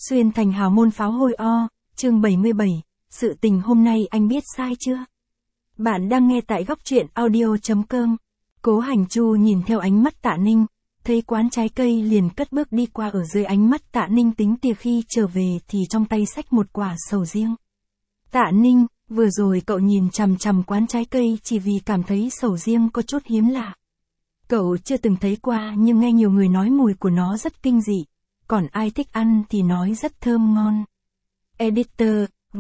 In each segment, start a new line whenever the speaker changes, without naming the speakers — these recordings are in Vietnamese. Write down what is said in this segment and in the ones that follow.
Xuyên thành hào môn pháo hôi o, chương 77, sự tình hôm nay anh biết sai chưa? Bạn đang nghe tại góc truyện audio.com. Cố Hành Chu nhìn theo ánh mắt Tạ Ninh, thấy quán trái cây liền cất bước đi qua. Ở dưới ánh mắt Tạ Ninh tính tìa, khi trở về thì trong tay xách một quả sầu riêng. Tạ Ninh, vừa rồi cậu nhìn chằm chằm quán trái cây chỉ vì cảm thấy sầu riêng có chút hiếm lạ. Cậu chưa từng thấy qua nhưng nghe nhiều người nói mùi của nó rất kinh dị, còn ai thích ăn thì nói rất thơm ngon. Editor,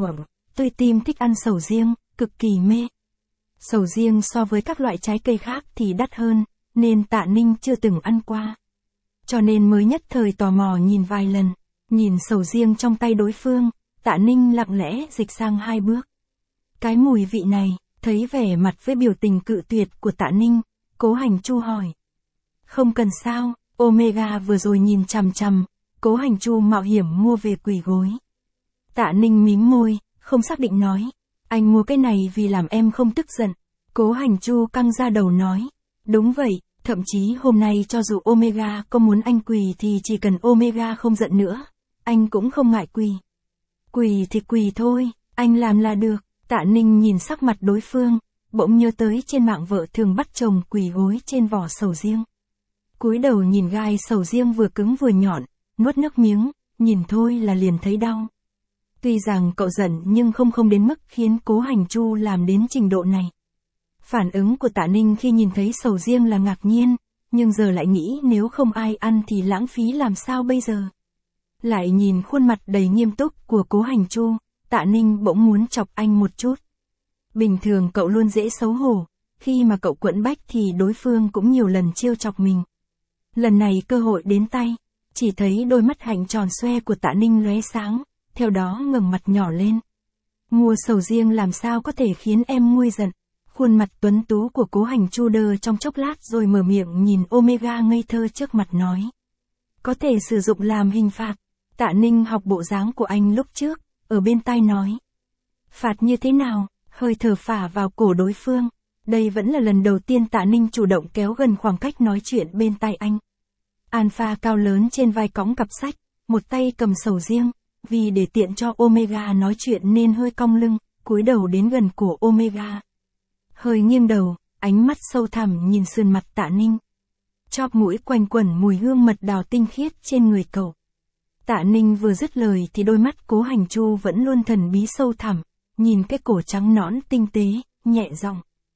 tôi tim thích ăn sầu riêng, cực kỳ mê. Sầu riêng so với các loại trái cây khác thì đắt hơn, nên Tạ Ninh chưa từng ăn qua. Cho nên mới nhất thời tò mò nhìn vài lần, nhìn sầu riêng trong tay đối phương, Tạ Ninh lặng lẽ dịch sang hai bước. Cái mùi vị này, thấy vẻ mặt với biểu tình cự tuyệt của Tạ Ninh, Cố Hành Chu hỏi. Không cần sao, Omega vừa rồi nhìn chằm chằm, Cố Hành Chu mạo hiểm mua về quỳ gối. Tạ Ninh mím môi, không xác định nói. Anh mua cái này vì làm em không tức giận. Cố Hành Chu căng ra đầu nói. Đúng vậy, thậm chí hôm nay cho dù Omega có muốn anh quỳ thì chỉ cần Omega không giận nữa, anh cũng không ngại quỳ. Quỳ thì quỳ thôi, anh làm là được. Tạ Ninh nhìn sắc mặt đối phương, bỗng nhớ tới trên mạng vợ thường bắt chồng quỳ gối trên vỏ sầu riêng. Cúi đầu nhìn gai sầu riêng vừa cứng vừa nhọn, nuốt nước miếng, nhìn thôi là liền thấy đau. Tuy rằng cậu giận nhưng không đến mức khiến Cố Hành Chu làm đến trình độ này. Phản ứng của Tạ Ninh khi nhìn thấy sầu riêng là ngạc nhiên, nhưng giờ lại nghĩ nếu không ai ăn thì lãng phí làm sao bây giờ. Lại nhìn khuôn mặt đầy nghiêm túc của Cố Hành Chu, Tạ Ninh bỗng muốn chọc anh một chút. Bình thường cậu luôn dễ xấu hổ, khi mà cậu quẫn bách thì đối phương cũng nhiều lần trêu chọc mình. Lần này cơ hội đến tay, chỉ thấy đôi mắt hạnh tròn xoe của Tạ Ninh lóe sáng, theo đó ngẩng mặt nhỏ lên. Mua sầu riêng làm sao có thể khiến em nguôi giận. Khuôn mặt tuấn tú của Cố Hành Chu đơ trong chốc lát rồi mở miệng nhìn Omega ngây thơ trước mặt nói. Có thể sử dụng làm hình phạt. Tạ Ninh học bộ dáng của anh lúc trước, ở bên tai nói. Phạt như thế nào? Hơi thở phả vào cổ đối phương. Đây vẫn là lần đầu tiên Tạ Ninh chủ động kéo gần khoảng cách nói chuyện bên tai anh. Alpha cao lớn trên vai cõng cặp sách, một tay cầm sầu riêng, vì để tiện cho Omega nói chuyện nên hơi cong lưng, cúi đầu đến gần cổ Omega. Hơi nghiêng đầu, ánh mắt sâu thẳm nhìn sườn mặt Tạ Ninh. Chóp mũi quanh quẩn mùi hương mật đào tinh khiết trên người cậu. Tạ Ninh vừa dứt lời thì đôi mắt Cố Hành Chu vẫn luôn thần bí sâu thẳm, nhìn cái cổ trắng nõn tinh tế, nhẹ giọng.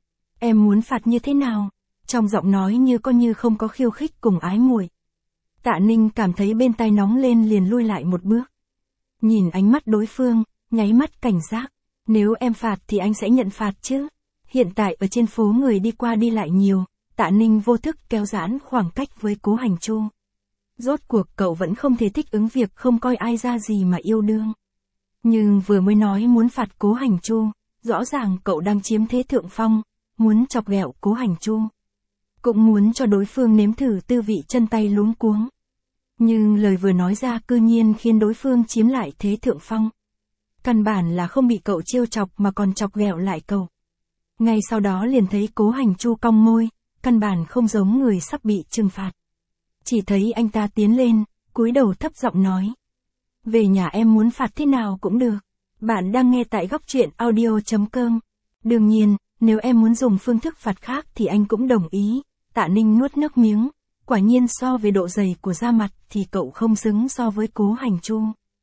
Em muốn phạt như thế nào? Trong giọng nói như có như không có khiêu khích cùng ái muội. Tạ Ninh cảm thấy bên tai nóng lên liền lui lại một bước. Nhìn ánh mắt đối phương, nháy mắt cảnh giác. Nếu em phạt thì anh sẽ nhận phạt chứ. Hiện tại ở trên phố người đi qua đi lại nhiều, Tạ Ninh vô thức kéo giãn khoảng cách với Cố Hành Chu. Rốt cuộc cậu vẫn không thể thích ứng việc không coi ai ra gì mà yêu đương. Nhưng vừa mới nói muốn phạt Cố Hành Chu, rõ ràng cậu đang chiếm thế thượng phong, muốn chọc ghẹo Cố Hành Chu. Cũng muốn cho đối phương nếm thử tư vị chân tay luống cuống. Nhưng lời vừa nói ra cư nhiên khiến đối phương chiếm lại thế thượng phong. Căn bản là không bị cậu trêu chọc mà còn chọc ghẹo lại cậu. Ngay sau đó liền thấy Cố Hành Chu cong môi, căn bản không giống người sắp bị trừng phạt. Chỉ thấy anh ta tiến lên, cúi đầu thấp giọng nói. Về nhà em muốn phạt thế nào cũng được. Bạn đang nghe tại góc truyện audio.com. Đương nhiên, nếu em muốn dùng phương thức phạt khác thì anh cũng đồng ý. Tạ Ninh nuốt nước miếng. Quả nhiên so với độ dày của da mặt thì cậu không xứng so với Cố Hành Chu.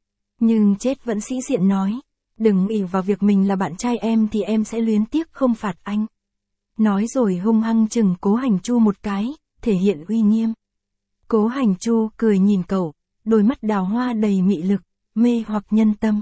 Nhưng chết vẫn sĩ diện nói. Đừng ỷ vào việc mình là bạn trai em thì em sẽ luyến tiếc không phạt anh. Nói rồi hung hăng chừng Cố Hành Chu một cái, thể hiện uy nghiêm. Cố Hành Chu cười nhìn cậu, đôi mắt đào hoa đầy mị lực, mê hoặc nhân tâm.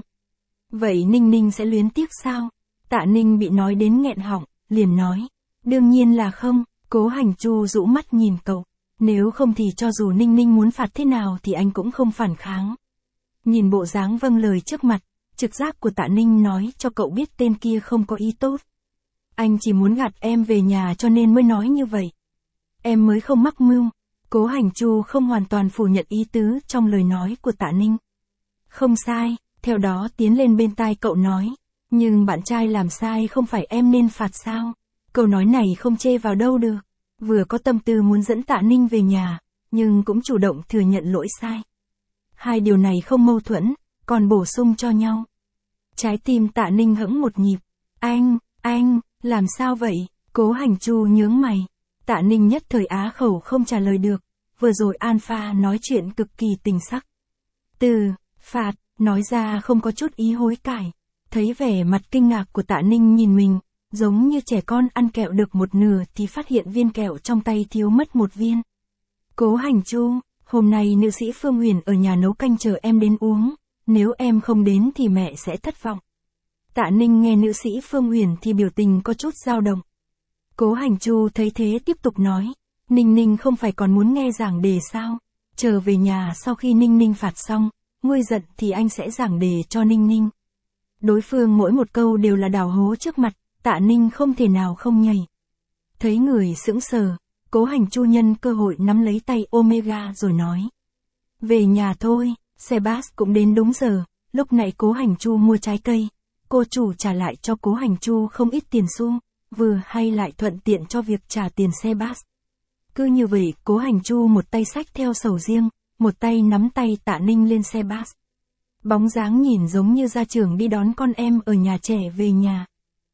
Vậy Ninh Ninh sẽ luyến tiếc sao? Tạ Ninh bị nói đến nghẹn họng, liền nói. Đương nhiên là không. Cố Hành Chu rũ mắt nhìn cậu. Nếu không thì cho dù Ninh Ninh muốn phạt thế nào thì anh cũng không phản kháng. Nhìn bộ dáng vâng lời trước mặt, trực giác của Tạ Ninh nói cho cậu biết tên kia không có ý tốt. Anh chỉ muốn gạt em về nhà cho nên mới nói như vậy. Em mới không mắc mưu. Cố Hành Chu không hoàn toàn phủ nhận ý tứ trong lời nói của Tạ Ninh. Không sai, theo đó tiến lên bên tai cậu nói. Nhưng bạn trai làm sai không phải em nên phạt sao? Câu nói này không chê vào đâu được. Vừa có tâm tư muốn dẫn Tạ Ninh về nhà, nhưng cũng chủ động thừa nhận lỗi sai. Hai điều này không mâu thuẫn, còn bổ sung cho nhau. Trái tim Tạ Ninh hững một nhịp. Anh, làm sao vậy? Cố Hành Chu nhướng mày. Tạ Ninh nhất thời á khẩu không trả lời được. Vừa rồi Alpha nói chuyện cực kỳ tình sắc. Phạt, nói ra không có chút ý hối cải. Thấy vẻ mặt kinh ngạc của Tạ Ninh nhìn mình, giống như trẻ con ăn kẹo được một nửa thì phát hiện viên kẹo trong tay thiếu mất một viên. Cố Hành Chu, hôm nay nữ sĩ Phương Huyền ở nhà nấu canh chờ em đến uống, nếu em không đến thì mẹ sẽ thất vọng. Tạ Ninh nghe nữ sĩ Phương Huyền thì biểu tình có chút dao động. Cố Hành Chu thấy thế tiếp tục nói, Ninh Ninh không phải còn muốn nghe giảng đề sao? Chờ về nhà sau khi Ninh Ninh phạt xong, nguôi giận thì anh sẽ giảng đề cho Ninh Ninh. Đối phương mỗi một câu đều là đào hố trước mặt, Tạ Ninh không thể nào không nhảy. Thấy người sững sờ, Cố Hành Chu nhân cơ hội nắm lấy tay Omega rồi nói. Về nhà thôi, Sebas cũng đến đúng giờ, lúc nãy Cố Hành Chu mua trái cây, cô chủ trả lại cho Cố Hành Chu không ít tiền xu, vừa hay lại thuận tiện cho việc trả tiền Sebas. Cứ như vậy, Cố Hành Chu một tay xách theo sầu riêng, một tay nắm tay Tạ Ninh lên Sebas. Bóng dáng nhìn giống như gia trưởng đi đón con em ở nhà trẻ về nhà.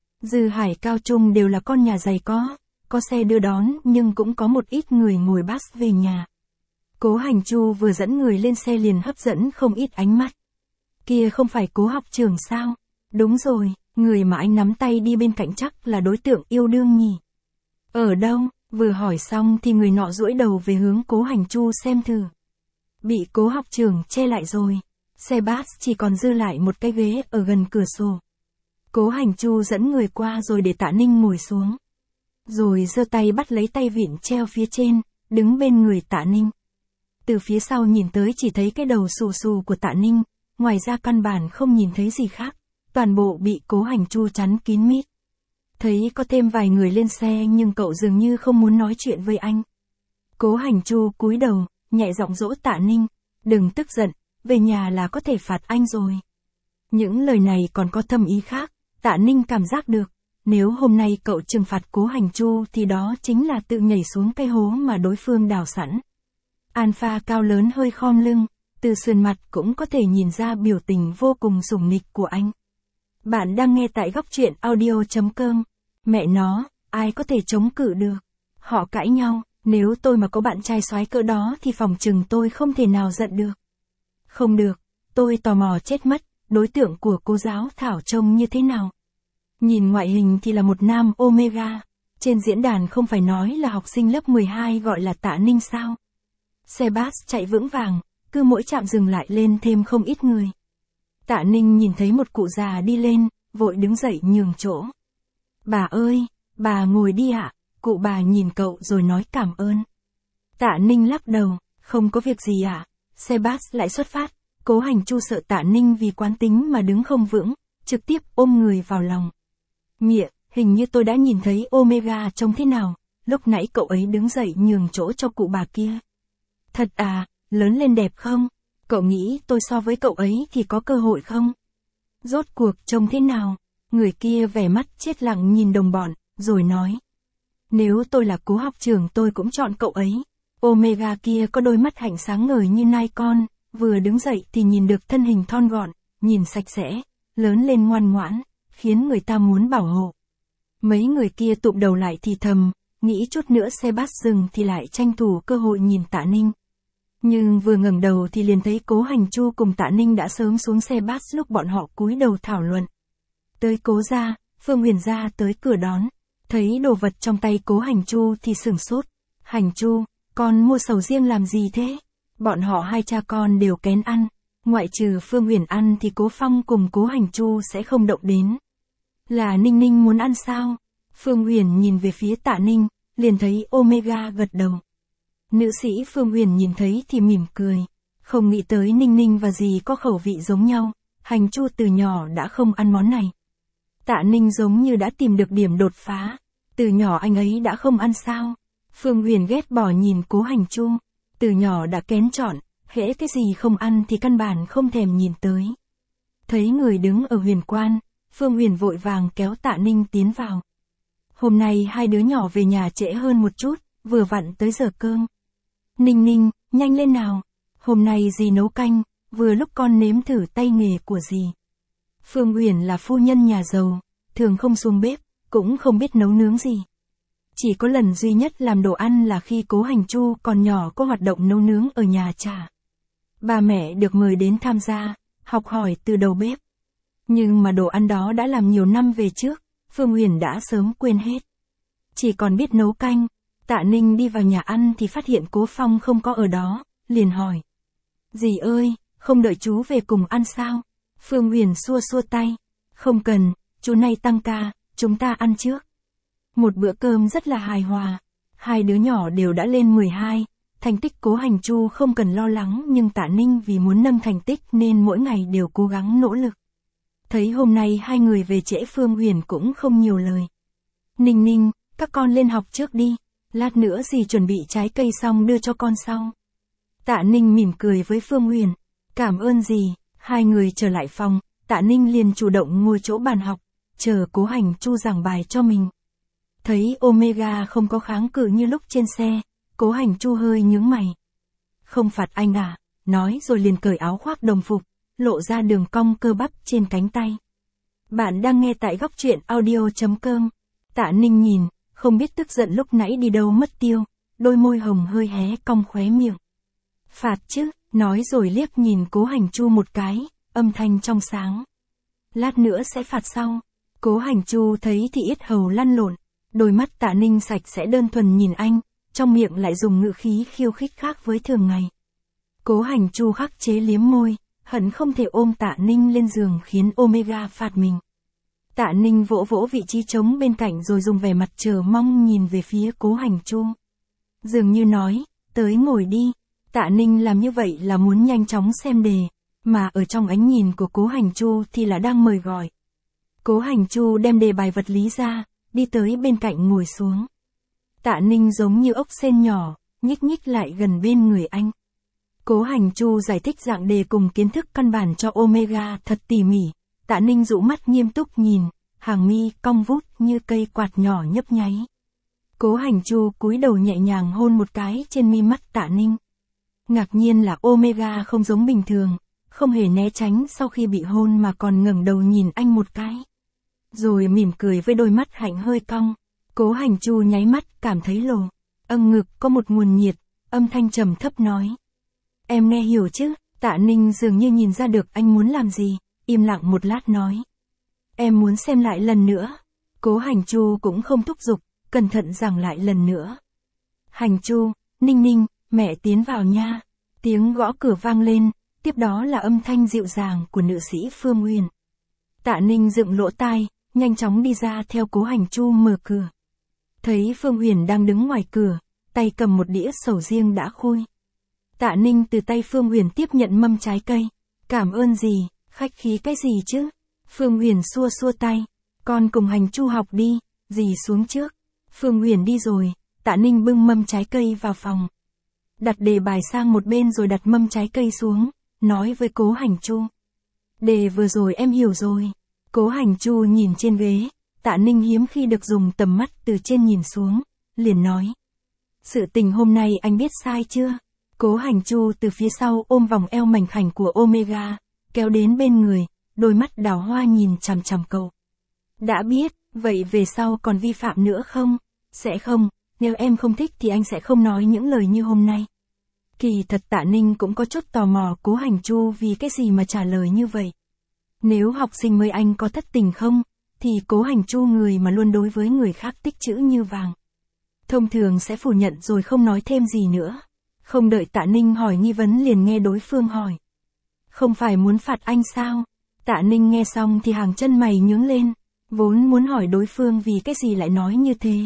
Dư Hải Cao Trung đều là con nhà giàu có xe đưa đón nhưng cũng có một ít người ngồi bus về nhà. Cố Hành Chu vừa dẫn người lên xe liền hấp dẫn không ít ánh mắt. Kia không phải Cố học trưởng sao? Đúng rồi, người mà anh nắm tay đi bên cạnh chắc là đối tượng yêu đương nhỉ? Ở đâu? Vừa hỏi xong thì người nọ duỗi đầu về hướng Cố Hành Chu xem thử. Bị Cố học trưởng che lại rồi. Sebas chỉ còn dư lại một cái ghế ở gần cửa sổ. Cố Hành Chu dẫn người qua rồi để Tạ Ninh ngồi xuống. Rồi giơ tay bắt lấy tay vịn treo phía trên, đứng bên người Tạ Ninh. Từ phía sau nhìn tới chỉ thấy cái đầu xù xù của Tạ Ninh, ngoài ra căn bản không nhìn thấy gì khác, toàn bộ bị Cố Hành Chu chắn kín mít. Thấy có thêm vài người lên xe nhưng cậu dường như không muốn nói chuyện với anh. Cố Hành Chu cúi đầu, nhẹ giọng dỗ Tạ Ninh, đừng tức giận, về nhà là có thể phạt anh rồi. Những lời này còn có thâm ý khác, Tạ Ninh cảm giác được, nếu hôm nay cậu trừng phạt Cố Hành Chu thì đó chính là tự nhảy xuống cái hố mà đối phương đào sẵn. Alpha cao lớn hơi khom lưng, từ sườn mặt cũng có thể nhìn ra biểu tình vô cùng sủng nịch của anh. Bạn đang nghe tại góc truyện audio.com. Mẹ nó, ai có thể chống cự được? Họ cãi nhau, nếu tôi mà có bạn trai soái cỡ đó thì phòng chừng tôi không thể nào giận được. Không được, tôi tò mò chết mất, đối tượng của cô giáo Thảo trông như thế nào? Nhìn ngoại hình thì là một nam Omega, trên diễn đàn không phải nói là học sinh lớp 12 gọi là Tạ Ninh sao? Sebas chạy vững vàng, cứ mỗi trạm dừng lại lên thêm không ít người. Tạ Ninh nhìn thấy một cụ già đi lên, vội đứng dậy nhường chỗ. Bà ơi, bà ngồi đi ạ. Cụ bà nhìn cậu rồi nói cảm ơn. Tạ Ninh lắc đầu, không có việc gì ạ. Sebas lại xuất phát, Cố Hành Chu sợ Tạ Ninh vì quán tính mà đứng không vững, trực tiếp ôm người vào lòng. Mịa, hình như tôi đã nhìn thấy Omega trông thế nào, lúc nãy cậu ấy đứng dậy nhường chỗ cho cụ bà kia. Thật à, lớn lên đẹp không? Cậu nghĩ tôi so với cậu ấy thì có cơ hội không? Rốt cuộc trông thế nào? Người kia vẻ mắt chết lặng nhìn đồng bọn, rồi nói. Nếu tôi là Cố học trưởng tôi cũng chọn cậu ấy. Omega kia có đôi mắt hạnh sáng ngời như nai con, vừa đứng dậy thì nhìn được thân hình thon gọn, nhìn sạch sẽ, lớn lên ngoan ngoãn, khiến người ta muốn bảo hộ. Mấy người kia tụm đầu lại thì thầm, nghĩ chút nữa Sebas dừng thì lại tranh thủ cơ hội nhìn Tạ Ninh. Nhưng vừa ngẩng đầu thì liền thấy Cố Hành Chu cùng Tạ Ninh đã sớm xuống xe bus lúc bọn họ cúi đầu thảo luận. Tới Cố gia, Phương Huyền gia tới cửa đón, thấy đồ vật trong tay Cố Hành Chu thì sửng sốt. Hành Chu, con mua sầu riêng làm gì thế? Bọn họ hai cha con đều kén ăn, ngoại trừ Phương Huyền ăn thì Cố Phong cùng Cố Hành Chu sẽ không động đến. Là Ninh Ninh muốn ăn sao? Phương Huyền nhìn về phía Tạ Ninh, liền thấy Omega gật đầu. Nữ sĩ Phương Huyền nhìn thấy thì mỉm cười, không nghĩ tới Ninh Ninh và dì có khẩu vị giống nhau, Hành Chu từ nhỏ đã không ăn món này. Tạ Ninh giống như đã tìm được điểm đột phá, từ nhỏ anh ấy đã không ăn sao? Phương Huyền ghét bỏ nhìn Cố Hành Chu, từ nhỏ đã kén chọn, hễ cái gì không ăn thì căn bản không thèm nhìn tới. Thấy người đứng ở Huyền Quan, Phương Huyền vội vàng kéo Tạ Ninh tiến vào. Hôm nay hai đứa nhỏ về nhà trễ hơn một chút, vừa vặn tới giờ cơm. Ninh Ninh, nhanh lên nào. Hôm nay dì nấu canh, vừa lúc con nếm thử tay nghề của dì. Phương Uyển là phu nhân nhà giàu, thường không xuống bếp, cũng không biết nấu nướng gì. Chỉ có lần duy nhất làm đồ ăn là khi Cố Hành Chu còn nhỏ có hoạt động nấu nướng ở nhà Trà. Ba mẹ được mời đến tham gia, học hỏi từ đầu bếp. Nhưng mà đồ ăn đó đã làm nhiều năm về trước, Phương Uyển đã sớm quên hết. Chỉ còn biết nấu canh. Tạ Ninh đi vào nhà ăn thì phát hiện Cố Phong không có ở đó, liền hỏi. Dì ơi, không đợi chú về cùng ăn sao? Phương Uyển xua xua tay. Không cần, chú nay tăng ca, chúng ta ăn trước. Một bữa cơm rất là hài hòa. Hai đứa nhỏ đều đã lên 12, thành tích Cố Hành Chu không cần lo lắng, nhưng Tạ Ninh vì muốn nâng thành tích nên mỗi ngày đều cố gắng nỗ lực. Thấy hôm nay hai người về trễ, Phương Uyển cũng không nhiều lời. Ninh Ninh, các con lên học trước đi, lát nữa dì chuẩn bị trái cây xong đưa cho con sau. Tạ Ninh mỉm cười với Phương Uyển. Cảm ơn dì. Hai người trở lại phòng, Tạ Ninh liền chủ động ngồi chỗ bàn học, chờ Cố Hành Chu giảng bài cho mình. Thấy Omega không có kháng cự như lúc trên xe, Cố Hành Chu hơi nhướng mày. Không phạt anh à, nói rồi liền cởi áo khoác đồng phục, lộ ra đường cong cơ bắp trên cánh tay. Bạn đang nghe tại góc truyện audio.com. Tạ Ninh nhìn, không biết tức giận lúc nãy đi đâu mất tiêu, đôi môi hồng hơi hé cong khóe miệng. Phạt chứ, nói rồi liếc nhìn Cố Hành Chu một cái, âm thanh trong sáng. Lát nữa sẽ phạt sau. Cố Hành Chu thấy thì yết hầu lăn lộn, đôi mắt Tạ Ninh sạch sẽ đơn thuần nhìn anh, trong miệng lại dùng ngữ khí khiêu khích khác với thường ngày. Cố Hành Chu khắc chế liếm môi, hận không thể ôm Tạ Ninh lên giường khiến Omega phạt mình. Tạ Ninh vỗ vỗ vị trí trống bên cạnh rồi dùng vẻ mặt chờ mong nhìn về phía Cố Hành Chu. Dường như nói, tới ngồi đi. Tạ Ninh làm như vậy là muốn nhanh chóng xem đề, mà ở trong ánh nhìn của Cố Hành Chu thì là đang mời gọi. Cố Hành Chu đem đề bài vật lý ra, đi tới bên cạnh ngồi xuống. Tạ Ninh giống như ốc sên nhỏ, nhích nhích lại gần bên người anh. Cố Hành Chu giải thích dạng đề cùng kiến thức căn bản cho Omega thật tỉ mỉ. Tạ Ninh dụ mắt nghiêm túc nhìn, hàng mi cong vút như cây quạt nhỏ nhấp nháy. Cố Hành Chu cúi đầu nhẹ nhàng hôn một cái trên mi mắt Tạ Ninh. Ngạc nhiên là Omega không giống bình thường, không hề né tránh sau khi bị hôn mà còn ngẩng đầu nhìn anh một cái. Rồi mỉm cười với đôi mắt hạnh hơi cong. Cố Hành Chu nháy mắt cảm thấy lồ. Ngực có một nguồn nhiệt, âm thanh trầm thấp nói. Em nghe hiểu chứ? Tạ Ninh dường như nhìn ra được anh muốn làm gì, im lặng một lát nói. Em muốn xem lại lần nữa. Cố Hành Chu cũng không thúc giục, cẩn thận giảng lại lần nữa. Hành Chu, Ninh Ninh, mẹ tiến vào nha. Tiếng gõ cửa vang lên, tiếp đó là âm thanh dịu dàng của nữ sĩ Phương Uyển. Tạ Ninh dựng lỗ tai, nhanh chóng đi ra theo Cố Hành Chu mở cửa. Thấy Phương Uyển đang đứng ngoài cửa, tay cầm một đĩa sầu riêng đã khui. Tạ Ninh từ tay Phương Uyển tiếp nhận mâm trái cây. Cảm ơn dì, khách khí cái gì chứ? Phương Uyển xua xua tay. Con cùng Hành Chu học đi, dì xuống trước. Phương Uyển đi rồi, Tạ Ninh bưng mâm trái cây vào phòng. Đặt đề bài sang một bên rồi đặt mâm trái cây xuống, nói với Cố Hành Chu. Đề vừa rồi em hiểu rồi. Cố Hành Chu nhìn trên ghế, Tạ Ninh hiếm khi được dùng tầm mắt từ trên nhìn xuống, liền nói. Sự tình hôm nay anh biết sai chưa? Cố Hành Chu từ phía sau ôm vòng eo mảnh khảnh của Omega, kéo đến bên người, đôi mắt đào hoa nhìn chằm chằm cậu. Đã biết, vậy về sau còn vi phạm nữa không? Sẽ không, nếu em không thích thì anh sẽ không nói những lời như hôm nay. Kỳ thật Tạ Ninh cũng có chút tò mò Cố Hành Chu vì cái gì mà trả lời như vậy. Nếu học sinh mới anh có thất tình không, thì Cố Hành Chu người mà luôn đối với người khác tích chữ như vàng. Thông thường sẽ phủ nhận rồi không nói thêm gì nữa. Không đợi Tạ Ninh hỏi nghi vấn liền nghe đối phương hỏi. Không phải muốn phạt anh sao? Tạ Ninh nghe xong thì hàng chân mày nhướng lên, vốn muốn hỏi đối phương vì cái gì lại nói như thế.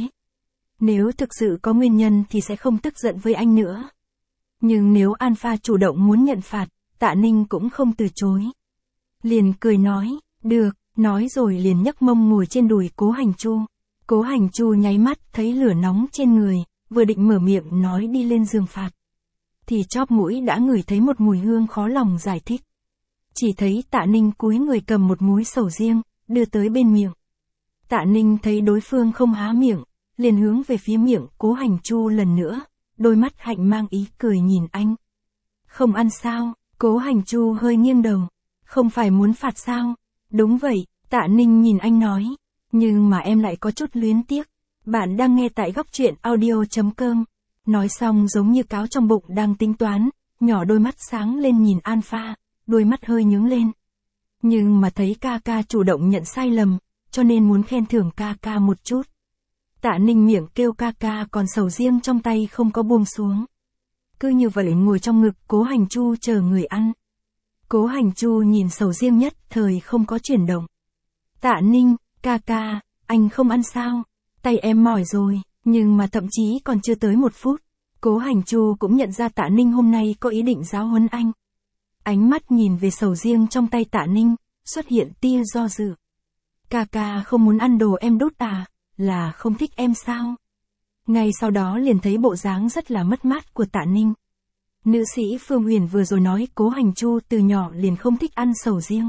Nếu thực sự có nguyên nhân thì sẽ không tức giận với anh nữa. Nhưng nếu Alpha chủ động muốn nhận phạt, Tạ Ninh cũng không từ chối. Liền cười nói, được, nói rồi liền nhấc mông ngồi trên đùi Cố Hành Chu. Cố Hành Chu nháy mắt thấy lửa nóng trên người, vừa định mở miệng nói đi lên giường phạt. Thì chóp mũi đã ngửi thấy một mùi hương khó lòng giải thích. Chỉ thấy Tạ Ninh cúi người cầm một múi sầu riêng, đưa tới bên miệng. Tạ Ninh thấy đối phương không há miệng, liền hướng về phía miệng Cố Hành Chu lần nữa, đôi mắt hạnh mang ý cười nhìn anh. Không ăn sao? Cố Hành Chu hơi nghiêng đầu. Không phải muốn phạt sao? Đúng vậy, Tạ Ninh nhìn anh nói. Nhưng mà em lại có chút luyến tiếc. Bạn đang nghe tại góc truyện audio.com. Nói xong giống như cáo trong bụng đang tính toán, nhỏ đôi mắt sáng lên nhìn Alpha, đôi mắt hơi nhướng lên. Nhưng mà thấy ca ca chủ động nhận sai lầm, cho nên muốn khen thưởng ca ca một chút. Tạ Ninh miệng kêu ca ca còn sầu riêng trong tay không có buông xuống. Cứ như vậy ngồi trong ngực Cố Hành Chu chờ người ăn. Cố Hành Chu nhìn sầu riêng nhất thời không có chuyển động. Tạ Ninh, ca ca, anh không ăn sao? Tay em mỏi rồi, nhưng mà thậm chí còn chưa tới 1 phút. Cố Hành Chu cũng nhận ra Tạ Ninh hôm nay có ý định giáo huấn anh. Ánh mắt nhìn về sầu riêng trong tay Tạ Ninh, xuất hiện tia do dự. Ca ca không muốn ăn đồ em đốt à, là không thích em sao? Ngay sau đó liền thấy bộ dáng rất là mất mát của Tạ Ninh. Nữ sĩ Phương Huyền vừa rồi nói Cố Hành Chu từ nhỏ liền không thích ăn sầu riêng.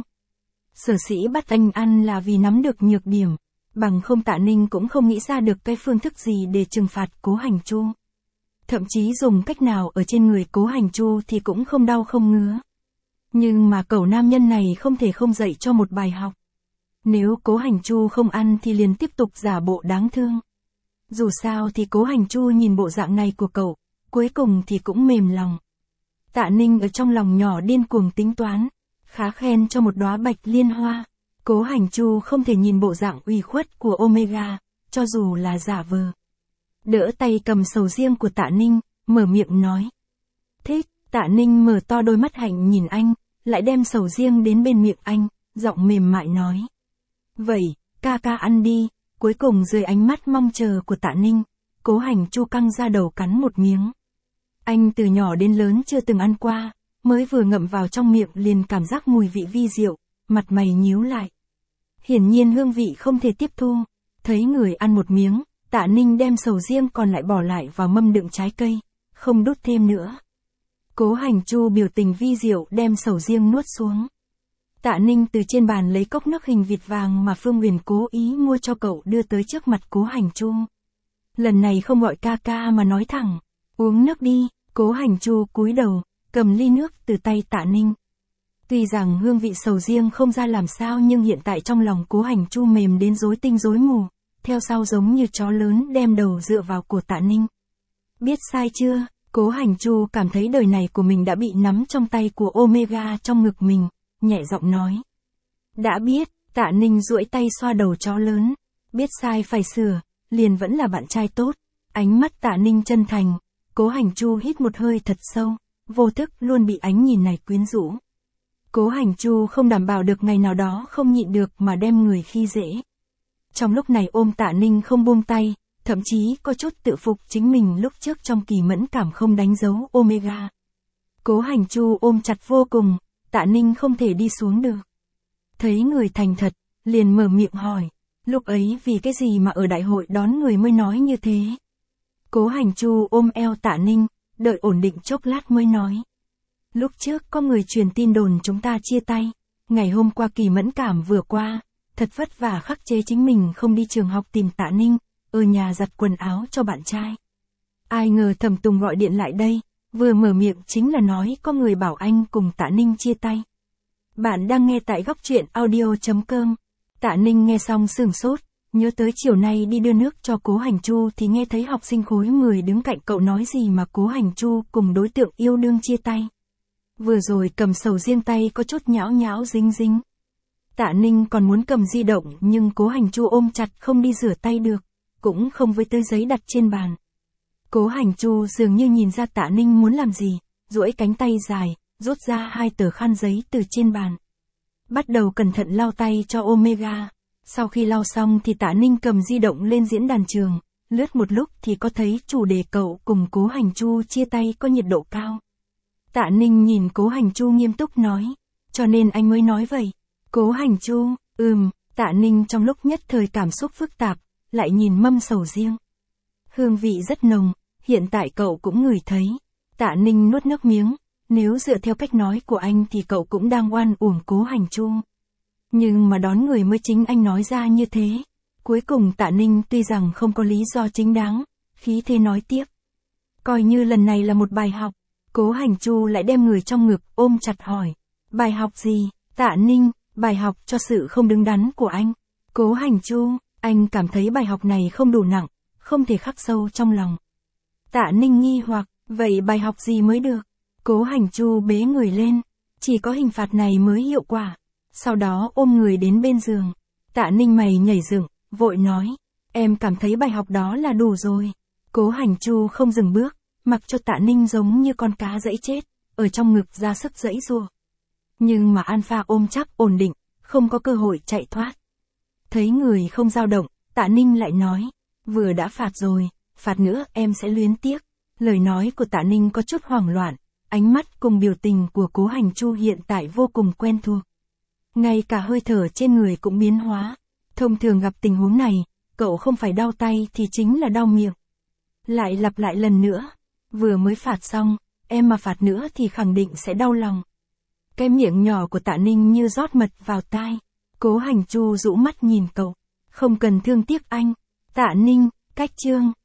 Sở sĩ bắt anh ăn là vì nắm được nhược điểm, bằng không Tạ Ninh cũng không nghĩ ra được cái phương thức gì để trừng phạt Cố Hành Chu. Thậm chí dùng cách nào ở trên người Cố Hành Chu thì cũng không đau không ngứa. Nhưng mà cậu nam nhân này không thể không dạy cho một bài học. Nếu Cố Hành Chu không ăn thì liền tiếp tục giả bộ đáng thương. Dù sao thì Cố Hành Chu nhìn bộ dạng này của cậu, cuối cùng thì cũng mềm lòng. Tạ Ninh ở trong lòng nhỏ điên cuồng tính toán, khá khen cho một đóa bạch liên hoa. Cố Hành Chu không thể nhìn bộ dạng ủy khuất của Omega, cho dù là giả vờ. Đỡ tay cầm sầu riêng của Tạ Ninh, mở miệng nói. Thích, Tạ Ninh mở to đôi mắt hạnh nhìn anh, lại đem sầu riêng đến bên miệng anh, giọng mềm mại nói. Vậy, ca ca ăn đi. Cuối cùng dưới ánh mắt mong chờ của Tạ Ninh, Cố Hành Chu căng ra đầu cắn một miếng. Anh từ nhỏ đến lớn chưa từng ăn qua, mới vừa ngậm vào trong miệng liền cảm giác mùi vị vi diệu, mặt mày nhíu lại. Hiển nhiên hương vị không thể tiếp thu, thấy người ăn một miếng, Tạ Ninh đem sầu riêng còn lại bỏ lại vào mâm đựng trái cây, không đút thêm nữa. Cố Hành Chu biểu tình vi diệu đem sầu riêng nuốt xuống. Tạ Ninh từ trên bàn lấy cốc nước hình vịt vàng mà Phương Huyền cố ý mua cho cậu đưa tới trước mặt Cố Hành Chu. Lần này không gọi ca ca mà nói thẳng, uống nước đi. Cố Hành Chu cúi đầu, cầm ly nước từ tay Tạ Ninh. Tuy rằng hương vị sầu riêng không ra làm sao nhưng hiện tại trong lòng Cố Hành Chu mềm đến rối tinh rối mù, theo sau giống như chó lớn đem đầu dựa vào cổ Tạ Ninh. Biết sai chưa? Cố Hành Chu cảm thấy đời này của mình đã bị nắm trong tay của Omega trong ngực mình, nhẹ giọng nói. Đã biết, Tạ Ninh duỗi tay xoa đầu chó lớn. Biết sai phải sửa, liền vẫn là bạn trai tốt. Ánh mắt Tạ Ninh chân thành. Cố Hành Chu hít một hơi thật sâu, vô thức luôn bị ánh nhìn này quyến rũ. Cố Hành Chu không đảm bảo được ngày nào đó không nhịn được mà đem người khi dễ. Trong lúc này ôm Tạ Ninh không buông tay, thậm chí có chút tự phục chính mình lúc trước trong kỳ mẫn cảm không đánh dấu Omega. Cố Hành Chu ôm chặt vô cùng, Tạ Ninh không thể đi xuống được. Thấy người thành thật, liền mở miệng hỏi, lúc ấy vì cái gì mà ở đại hội đón người mới nói như thế? Cố Hành Chu ôm eo Tạ Ninh, đợi ổn định chốc lát mới nói. Lúc trước có người truyền tin đồn chúng ta chia tay, ngày hôm qua kỳ mẫn cảm vừa qua, thật vất vả khắc chế chính mình không đi trường học tìm Tạ Ninh, ở nhà giặt quần áo cho bạn trai. Ai ngờ Thẩm Tùng gọi điện lại đây, vừa mở miệng chính là nói có người bảo anh cùng Tạ Ninh chia tay. Bạn đang nghe tại góc truyện audio.com. Tạ Ninh nghe xong sửng sốt, nhớ tới chiều nay đi đưa nước cho Cố Hành Chu thì nghe thấy học sinh khối 10 đứng cạnh cậu nói gì mà Cố Hành Chu cùng đối tượng yêu đương chia tay. Vừa rồi cầm sầu riêng tay có chút nhão nhão dính dính. Tạ Ninh còn muốn cầm di động nhưng Cố Hành Chu ôm chặt không đi rửa tay được, cũng không với tờ giấy đặt trên bàn. Cố Hành Chu dường như nhìn ra Tạ Ninh muốn làm gì, duỗi cánh tay dài, rút ra 2 tờ khăn giấy từ trên bàn. Bắt đầu cẩn thận lau tay cho Omega. Sau khi lau xong thì Tạ Ninh cầm di động lên diễn đàn trường, lướt một lúc thì có thấy chủ đề cậu cùng Cố Hành Chu chia tay có nhiệt độ cao. Tạ Ninh nhìn Cố Hành Chu nghiêm túc nói, cho nên anh mới nói vậy. Cố Hành Chu, Tạ Ninh trong lúc nhất thời cảm xúc phức tạp, lại nhìn mâm sầu riêng. Hương vị rất nồng, hiện tại cậu cũng ngửi thấy. Tạ Ninh nuốt nước miếng, nếu dựa theo cách nói của anh thì cậu cũng đang oan uổng Cố Hành Chu. Nhưng mà đón người mới chính anh nói ra như thế. Cuối cùng Tạ Ninh tuy rằng không có lý do chính đáng, khí thế nói tiếp. Coi như lần này là một bài học, Cố Hành Chu lại đem người trong ngực ôm chặt hỏi. Bài học gì? Tạ Ninh, bài học cho sự không đứng đắn của anh. Cố Hành Chu, anh cảm thấy bài học này không đủ nặng, không thể khắc sâu trong lòng. Tạ Ninh nghi hoặc, vậy bài học gì mới được? Cố Hành Chu bế người lên, chỉ có hình phạt này mới hiệu quả. Sau đó ôm người đến bên giường. Tạ Ninh mày nhảy dựng, vội nói, em cảm thấy bài học đó là đủ rồi. Cố Hành Chu không dừng bước, mặc cho Tạ Ninh giống như con cá giãy chết, ở trong ngực ra sức giãy giụa. Nhưng mà Alpha ôm chắc ổn định, không có cơ hội chạy thoát. Thấy người không dao động, Tạ Ninh lại nói, vừa đã phạt rồi, phạt nữa em sẽ luyến tiếc. Lời nói của Tạ Ninh có chút hoảng loạn, ánh mắt cùng biểu tình của Cố Hành Chu hiện tại vô cùng quen thuộc. Ngay cả hơi thở trên người cũng biến hóa. Thông thường gặp tình huống này, cậu không phải đau tay thì chính là đau miệng. Lại lặp lại lần nữa, vừa mới phạt xong, em mà phạt nữa thì khẳng định sẽ đau lòng. Cái miệng nhỏ của Tạ Ninh như rót mật vào tai. Cố Hành Chu rũ mắt nhìn cậu, không cần thương tiếc anh. Tạ Ninh, cách chương.